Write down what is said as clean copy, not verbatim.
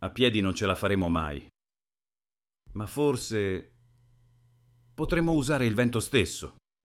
A piedi non ce la faremo mai. Ma forse potremmo usare il vento stesso.